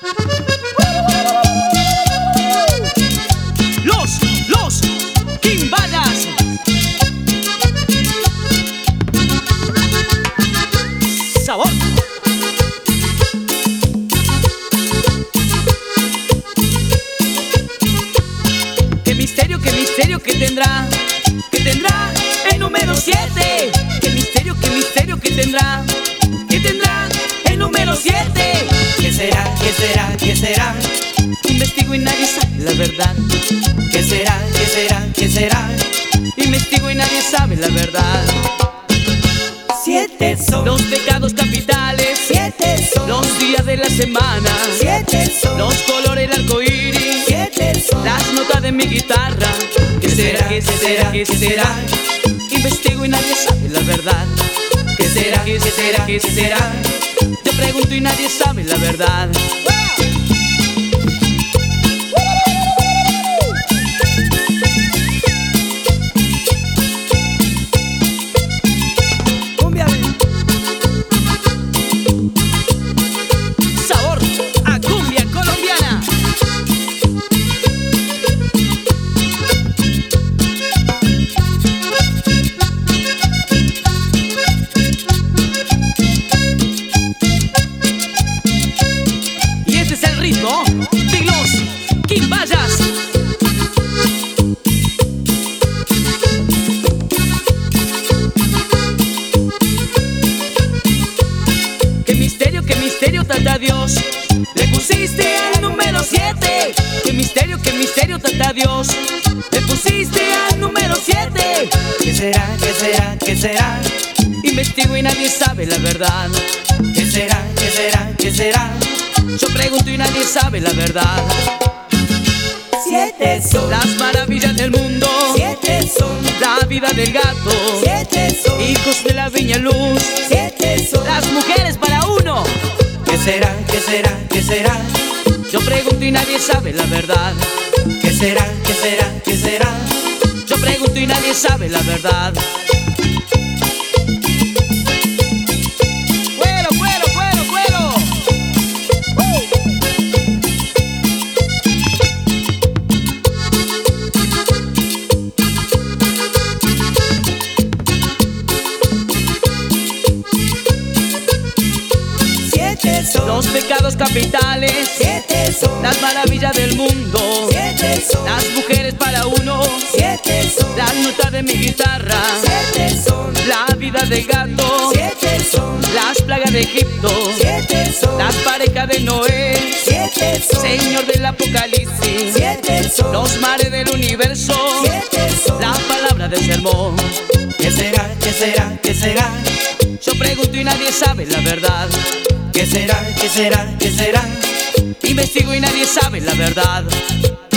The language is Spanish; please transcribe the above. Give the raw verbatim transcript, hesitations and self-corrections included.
Los, los Quimbayas. Sabor. Qué misterio, qué misterio que tendrá, que tendrá el número siete. Qué misterio, qué misterio que tendrá, que tendrá el número siete. ¿Qué será? ¿Qué será? ¿Qué será? Investigo y nadie sabe la verdad. ¿Qué será? ¿Qué será? ¿Qué será? Investigo y nadie sabe la verdad. Siete son Los pecados capitales, siete son los días de la semana, siete son los colores del arco iris, siete son las notas de mi guitarra. ¿Qué será? ¿Qué será? ¿Qué será? Investigo y nadie sabe la verdad. ¿Qué será? ¿Qué será? ¿Qué será? Yo pregunto y nadie sabe la verdad. Sabor a cumbia colombiana. Y este es el ritmo de los Quimbayas. Qué misterio, qué misterio tanta Dios le pusiste al número siete. Qué misterio, qué misterio tanta Dios le pusiste al número siete. ¿Qué será? ¿Qué será? ¿Qué será? Investigo y nadie sabe la verdad. ¿Qué será? ¿Qué será? ¿Qué será? Yo pregunto y nadie sabe la verdad. Siete son Las maravillas del mundo, siete son la vida del gato, siete son hijos de la viña luz, siete son las mujeres para uno. ¿Qué será? ¿Qué será? ¿Qué será? Yo pregunto y nadie sabe la verdad. ¿Qué será? ¿Qué será? ¿Qué será? Yo pregunto y nadie sabe la verdad. ¡Cuero, cuero, cuero, cuero! Siete son Los pecados capitales, siete son las maravillas del mundo, siete son las mujeres para uno, siete son las notas de mi guitarra, siete son la vida del gato, siete son las plagas de Egipto, siete son las parejas de Noé, siete son Señor del Apocalipsis, siete son los mares del universo, siete son la palabra del sermón. ¿Qué será? ¿Qué será? ¿Qué será? Yo pregunto y nadie sabe la verdad. ¿Qué será? ¿Qué será? ¿Qué será? Investigo y nadie sabe la verdad.